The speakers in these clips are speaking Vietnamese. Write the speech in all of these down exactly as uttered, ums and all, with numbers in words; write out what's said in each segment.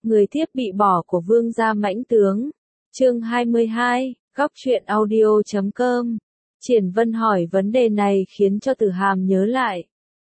Người thiếp bị bỏ của vương gia mãnh tướng. Chương hai mươi hai, góc truyện audio chấm com. Triển Vân hỏi vấn đề này khiến cho Tử Hàm nhớ lại.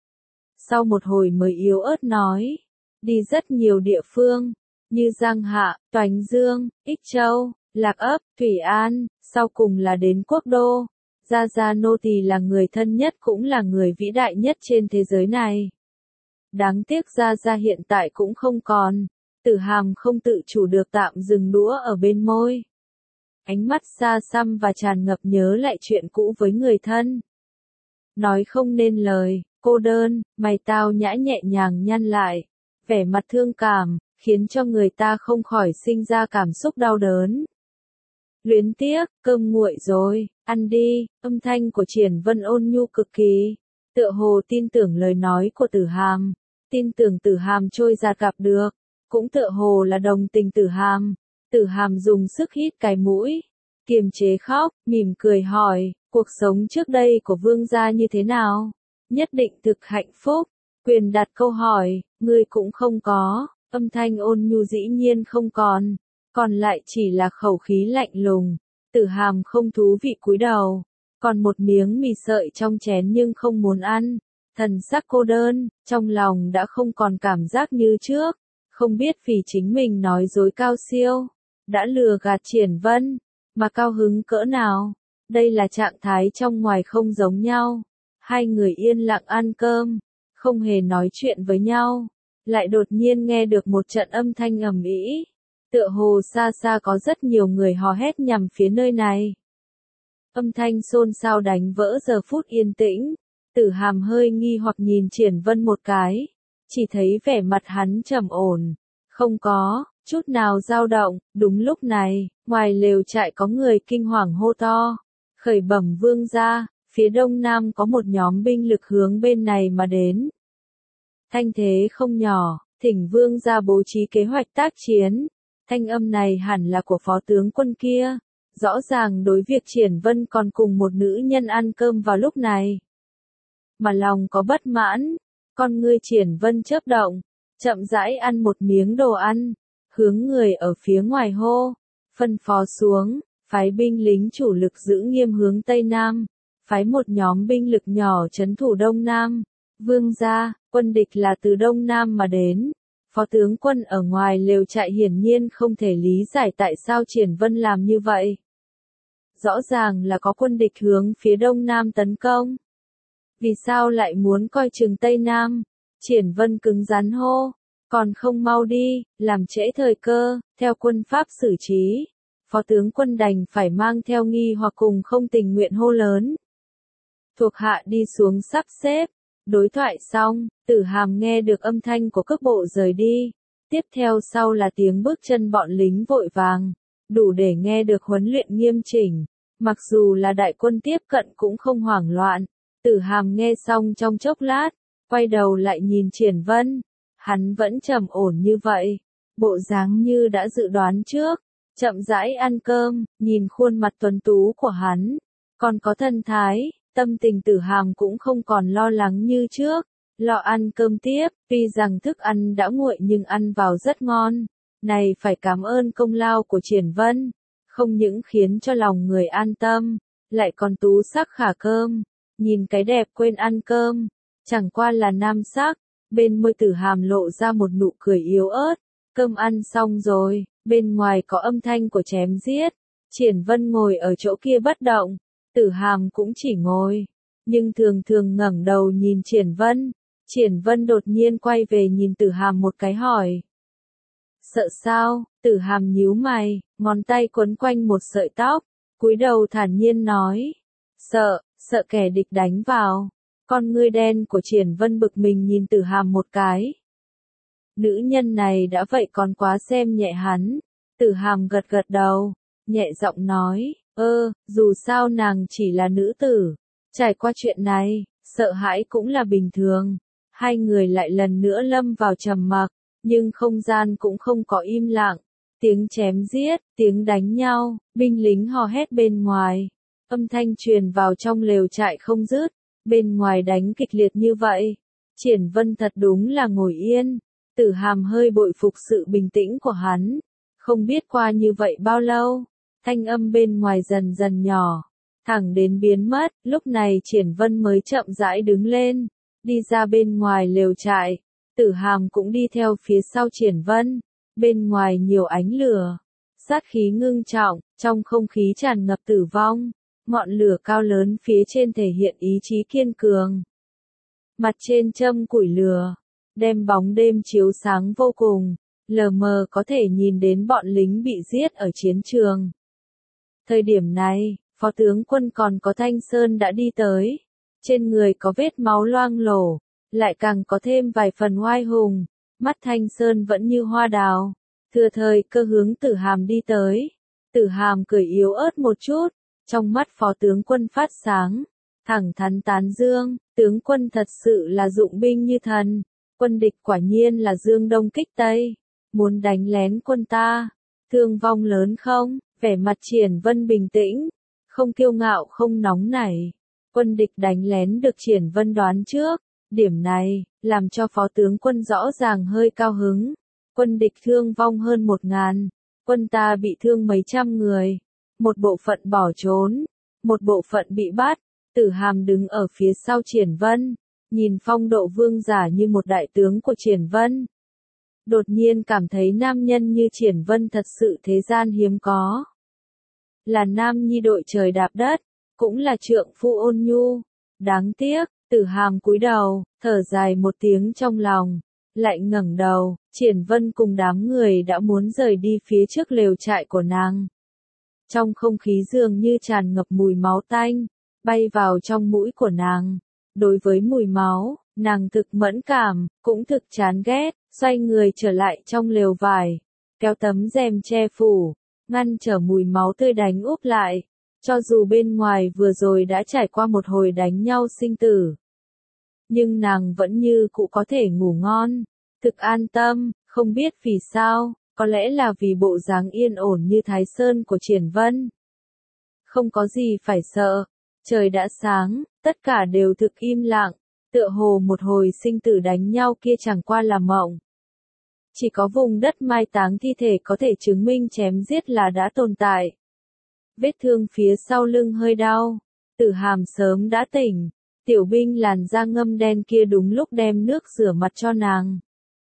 Sau một hồi mới yếu ớt nói, đi rất nhiều địa phương, như Giang Hạ, Toánh Dương, Ích Châu, Lạc Ấp, Thủy An, sau cùng là đến Quốc Đô. Gia Gia nô tỳ là người thân nhất cũng là người vĩ đại nhất trên thế giới này. Đáng tiếc Gia Gia hiện tại cũng không còn. Tử Hàm không tự chủ được tạm dừng đũa ở bên môi. Ánh mắt xa xăm và tràn ngập nhớ lại chuyện cũ với người thân. Nói không nên lời, cô đơn, mày tao nhã nhẹ nhàng nhăn lại. Vẻ mặt thương cảm, khiến cho người ta không khỏi sinh ra cảm xúc đau đớn. Luyến tiếc, cơm nguội rồi, ăn đi, âm thanh của Triển Vân ôn nhu cực kỳ. Tựa hồ tin tưởng lời nói của Tử Hàm, tin tưởng Tử Hàm trôi giạt gặp được. Cũng tựa hồ là đồng tình Tử Hàm. Tử Hàm dùng sức hít cái mũi, kiềm chế khóc, mỉm cười hỏi, cuộc sống trước đây của vương gia như thế nào? Nhất định thực hạnh phúc. Quyền đặt câu hỏi, ngươi cũng không có, âm thanh ôn nhu dĩ nhiên không còn, còn lại chỉ là khẩu khí lạnh lùng. Tử Hàm không thú vị cúi đầu, còn một miếng mì sợi trong chén nhưng không muốn ăn, thần sắc cô đơn, trong lòng đã không còn cảm giác như trước. Không biết vì chính mình nói dối cao siêu, đã lừa gạt Triển Vân, mà cao hứng cỡ nào. Đây là trạng thái trong ngoài không giống nhau. Hai người yên lặng ăn cơm, không hề nói chuyện với nhau. Lại đột nhiên nghe được một trận âm thanh ầm ĩ. Tựa hồ xa xa có rất nhiều người hò hét nhằm phía nơi này. Âm thanh xôn xao đánh vỡ giờ phút yên tĩnh. Tử Hàm hơi nghi hoặc nhìn Triển Vân một cái. Chỉ thấy vẻ mặt hắn trầm ổn, không có chút nào dao động. Đúng lúc này, ngoài lều trại có người kinh hoàng hô to, khởi bẩm vương gia, phía đông nam có một nhóm binh lực hướng bên này mà đến. Thanh thế không nhỏ, thỉnh vương gia bố trí kế hoạch tác chiến. Thanh âm này hẳn là của phó tướng quân kia, rõ ràng đối việc Triển Vân còn cùng một nữ nhân ăn cơm vào lúc này. Mà lòng có bất mãn. Con ngươi Triển Vân chớp động, chậm rãi ăn một miếng đồ ăn, hướng người ở phía ngoài hô, phân phó xuống, phái binh lính chủ lực giữ nghiêm hướng Tây Nam, phái một nhóm binh lực nhỏ trấn thủ Đông Nam. Vương gia, quân địch là từ Đông Nam mà đến. Phó tướng quân ở ngoài lều trại hiển nhiên không thể lý giải tại sao Triển Vân làm như vậy. Rõ ràng là có quân địch hướng phía Đông Nam tấn công. Vì sao lại muốn coi chừng Tây Nam? Triển Vân cứng rắn hô, còn không mau đi, làm trễ thời cơ, theo quân pháp xử trí. Phó tướng quân đành phải mang theo nghi hoặc cùng không tình nguyện hô lớn. Thuộc hạ đi xuống sắp xếp. Đối thoại xong, Tử Hàm nghe được âm thanh của cước bộ rời đi. Tiếp theo sau là tiếng bước chân bọn lính vội vàng, đủ để nghe được huấn luyện nghiêm chỉnh. Mặc dù là đại quân tiếp cận cũng không hoảng loạn. Tử Hàm nghe xong trong chốc lát, quay đầu lại nhìn Triển Vân. Hắn vẫn trầm ổn như vậy, bộ dáng như đã dự đoán trước, chậm rãi ăn cơm, nhìn khuôn mặt tuấn tú của hắn, còn có thần thái, tâm tình Tử Hàm cũng không còn lo lắng như trước. Lọ ăn cơm tiếp, tuy rằng thức ăn đã nguội nhưng ăn vào rất ngon. Này phải cảm ơn công lao của Triển Vân, không những khiến cho lòng người an tâm, lại còn tú sắc khả cơm. Nhìn cái đẹp quên ăn cơm, chẳng qua là nam sắc. Bên môi Tử Hàm lộ ra một nụ cười yếu ớt. Cơm ăn xong rồi, bên ngoài có âm thanh của chém giết. Triển Vân ngồi ở chỗ kia bất động, Tử Hàm cũng chỉ ngồi, nhưng thường thường ngẩng đầu nhìn Triển Vân. Triển Vân đột nhiên quay về nhìn Tử Hàm một cái hỏi. Sợ sao? Tử Hàm nhíu mày, ngón tay quấn quanh một sợi tóc, cúi đầu thản nhiên nói. Sợ, sợ kẻ địch đánh vào. Con ngươi đen của Triển Vân bực mình nhìn Tử Hàm một cái. Nữ nhân này đã vậy còn quá xem nhẹ hắn. Tử Hàm gật gật đầu, nhẹ giọng nói, ơ, dù sao nàng chỉ là nữ tử. Trải qua chuyện này, sợ hãi cũng là bình thường. Hai người lại lần nữa lâm vào trầm mặc, nhưng không gian cũng không có im lặng. Tiếng chém giết, tiếng đánh nhau, binh lính hò hét bên ngoài. Âm thanh truyền vào trong lều trại không dứt. Bên ngoài đánh kịch liệt như vậy, Triển Vân thật đúng là ngồi yên. Tử Hàm hơi bội phục sự bình tĩnh của hắn. Không biết qua như vậy bao lâu, thanh âm bên ngoài dần dần nhỏ, thẳng đến biến mất, lúc này Triển Vân mới chậm rãi đứng lên, đi ra bên ngoài lều trại. Tử Hàm cũng đi theo phía sau Triển Vân, bên ngoài nhiều ánh lửa, sát khí ngưng trọng, trong không khí tràn ngập tử vong, ngọn lửa cao lớn phía trên thể hiện ý chí kiên cường. Mặt trên châm củi lửa, đem bóng đêm chiếu sáng vô cùng, lờ mờ có thể nhìn đến bọn lính bị giết ở chiến trường. Thời điểm này, Phó tướng quân còn có Thanh Sơn đã đi tới, trên người có vết máu loang lổ, lại càng có thêm vài phần oai hùng, mắt Thanh Sơn vẫn như hoa đào, thừa thời cơ hướng Tử Hàm đi tới. Tử Hàm cười yếu ớt một chút, trong mắt Phó tướng quân phát sáng, thẳng thắn tán dương, tướng quân thật sự là dụng binh như thần, quân địch quả nhiên là dương đông kích tây, muốn đánh lén quân ta, thương vong lớn không? Vẻ mặt Triển Vân bình tĩnh, không kiêu ngạo không nóng nảy, quân địch đánh lén được Triển Vân đoán trước, điểm này, làm cho Phó tướng quân rõ ràng hơi cao hứng, quân địch thương vong hơn một ngàn, quân ta bị thương mấy trăm người, một bộ phận bỏ trốn, một bộ phận bị bắt. Tử Hàm đứng ở phía sau Triển Vân, nhìn phong độ vương giả như một đại tướng của Triển Vân. Đột nhiên cảm thấy nam nhân như Triển Vân thật sự thế gian hiếm có. Là nam nhi đội trời đạp đất, cũng là trượng phu ôn nhu. Đáng tiếc, Tử Hàm cúi đầu, thở dài một tiếng trong lòng, lại ngẩng đầu, Triển Vân cùng đám người đã muốn rời đi phía trước lều trại của nàng. Trong không khí dường như tràn ngập mùi máu tanh, bay vào trong mũi của nàng. Đối với mùi máu, nàng thực mẫn cảm, cũng thực chán ghét, xoay người trở lại trong lều vải, kéo tấm rèm che phủ, ngăn trở mùi máu tươi đánh úp lại. Cho dù bên ngoài vừa rồi đã trải qua một hồi đánh nhau sinh tử, nhưng nàng vẫn như cũ có thể ngủ ngon, thực an tâm, không biết vì sao, có lẽ là vì bộ dáng yên ổn như Thái Sơn của Triển Vân. Không có gì phải sợ, trời đã sáng, tất cả đều thực im lặng, tựa hồ một hồi sinh tử đánh nhau kia chẳng qua là mộng. Chỉ có vùng đất mai táng thi thể có thể chứng minh chém giết là đã tồn tại. Vết thương phía sau lưng hơi đau, Tử Hàm sớm đã tỉnh, tiểu binh làn da ngâm đen kia đúng lúc đem nước rửa mặt cho nàng.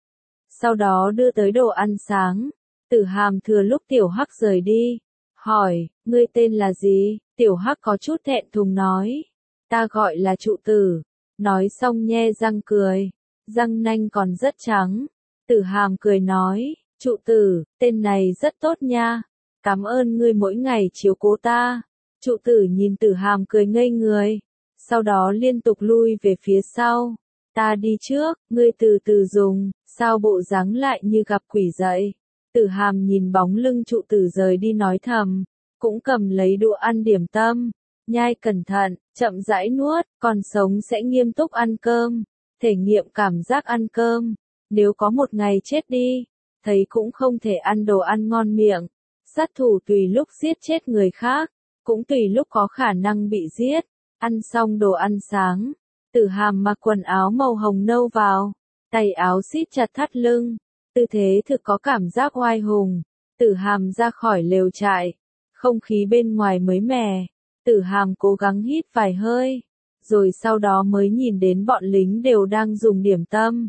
Sau đó đưa tới đồ ăn sáng, Tử Hàm thừa lúc Tiểu Hắc rời đi, hỏi, ngươi tên là gì? Tiểu Hắc có chút thẹn thùng nói, ta gọi là Trụ Tử, nói xong nhe răng cười, răng nanh còn rất trắng. Tử Hàm cười nói, Trụ Tử, tên này rất tốt nha, cảm ơn ngươi mỗi ngày chiếu cố ta. Trụ Tử nhìn Tử Hàm cười ngây người, sau đó liên tục lui về phía sau. Ta đi trước, ngươi từ từ dùng, sao bộ dáng lại như gặp quỷ dậy. Tử Hàm nhìn bóng lưng Trụ Tử rời đi nói thầm, cũng cầm lấy đũa ăn điểm tâm, nhai cẩn thận, chậm rãi nuốt, còn sống sẽ nghiêm túc ăn cơm, thể nghiệm cảm giác ăn cơm. Nếu có một ngày chết đi, thấy cũng không thể ăn đồ ăn ngon miệng. Sát thủ tùy lúc giết chết người khác, cũng tùy lúc có khả năng bị giết. Ăn xong đồ ăn sáng, Tử Hàm mặc quần áo màu hồng nâu vào, tay áo siết chặt thắt lưng, tư thế thực có cảm giác oai hùng. Tử Hàm ra khỏi lều trại, không khí bên ngoài mới mẻ, Tử Hàm cố gắng hít vài hơi, rồi sau đó mới nhìn đến bọn lính đều đang dùng điểm tâm.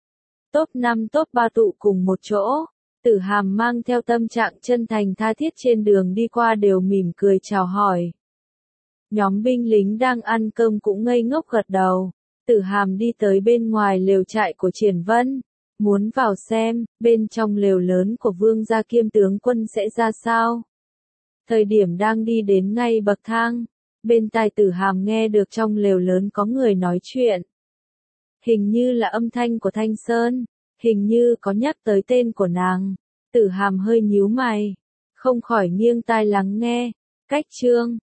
Top năm top ba tụ cùng một chỗ, Tử Hàm mang theo tâm trạng chân thành tha thiết trên đường đi qua đều mỉm cười chào hỏi. Nhóm binh lính đang ăn cơm cũng ngây ngốc gật đầu. Tử Hàm đi tới bên ngoài lều trại của Triển Vân, muốn vào xem, bên trong lều lớn của vương gia kiêm tướng quân sẽ ra sao. Thời điểm đang đi đến ngay bậc thang, bên tai Tử Hàm nghe được trong lều lớn có người nói chuyện. Hình như là âm thanh của Thanh Sơn, hình như có nhắc tới tên của nàng. Tử Hàm hơi nhíu mày, không khỏi nghiêng tai lắng nghe. Cách Trương,